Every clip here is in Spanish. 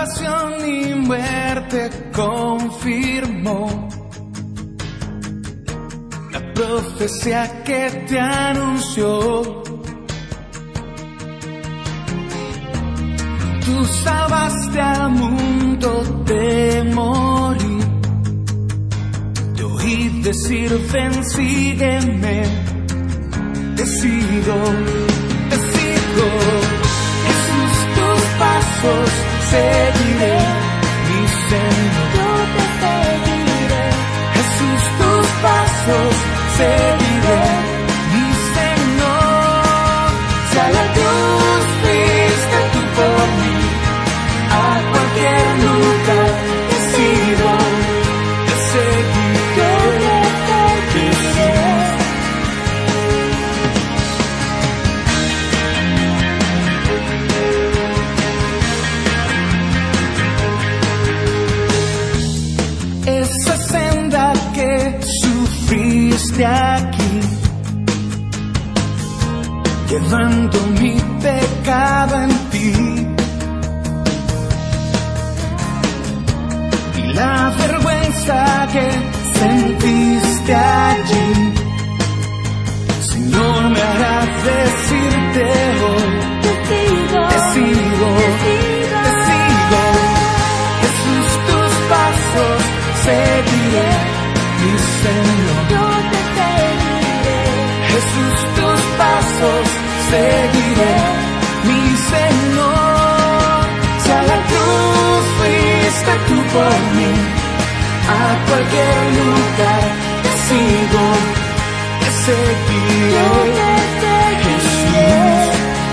pasión y muerte confirmó la profecía que te anunció. Tú salvaste al mundo de morir. Te oí decir, ven, sígueme. Te sigo. Jesús, tus pasos seguiré, mi Señor. Yo te seguiré. Jesús, tus pasos seguiré, mi Señor. Si a la cruz fuiste tú por mí, a cualquier lugar te sigo, te seguiré. Esa senda que sufriste aquí, llevando mi pecado en ti, y la vergüenza que sentiste allí, Señor, me hará decirte hoy, Te sigo. te sigo, te sigo. Jesús, tus pasos seguiré, mi Señor. Yo te seguiré. Jesús, tus pasos seguiré, mi Señor. Si a la cruz fuiste tú por mí, a cualquier lugar te sigo, te seguiré. Yo te seguiré.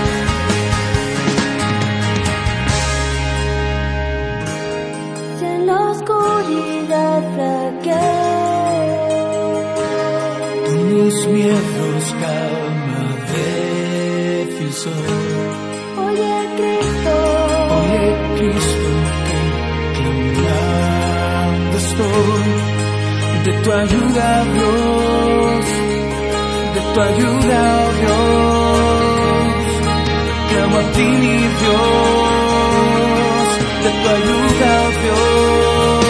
Si en la oscuridad flaqueo, Tú mis miedos calma de fisor. oye Cristo, Oye, Cristo, que clamando estoy de tu ayuda, Dios, de tu ayuda, oh Dios. Clamo a ti, mi Dios, de tu ayuda, oh Dios.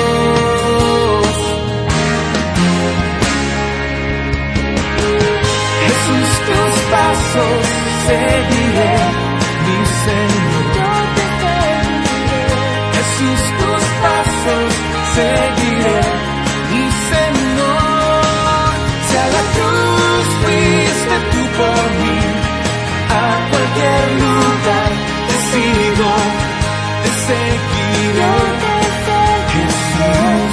Jesús, tus pasos seguiré, mi Señor. yo te seguiré. Jesús, tus pasos seguiré, mi Señor. Si a la cruz fuiste tú por mí, a cualquier lugar te sigo, te seguiré. Yo te seguiré.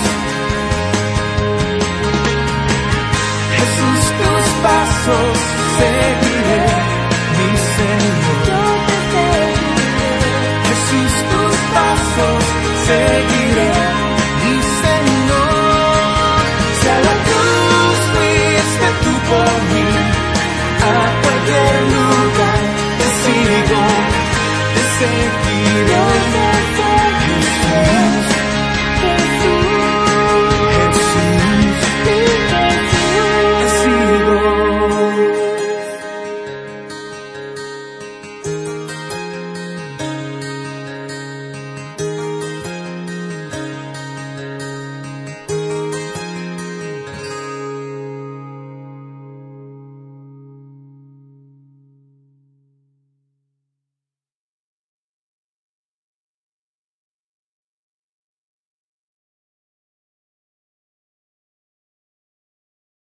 Jesús, tus pasos seguiré, mi Señor. Yo te seguiré. Jesús, tus pasos seguiré, mi Señor. Si a la cruz fuiste tú por mí, a cualquier lugar te sigo, te seguiré.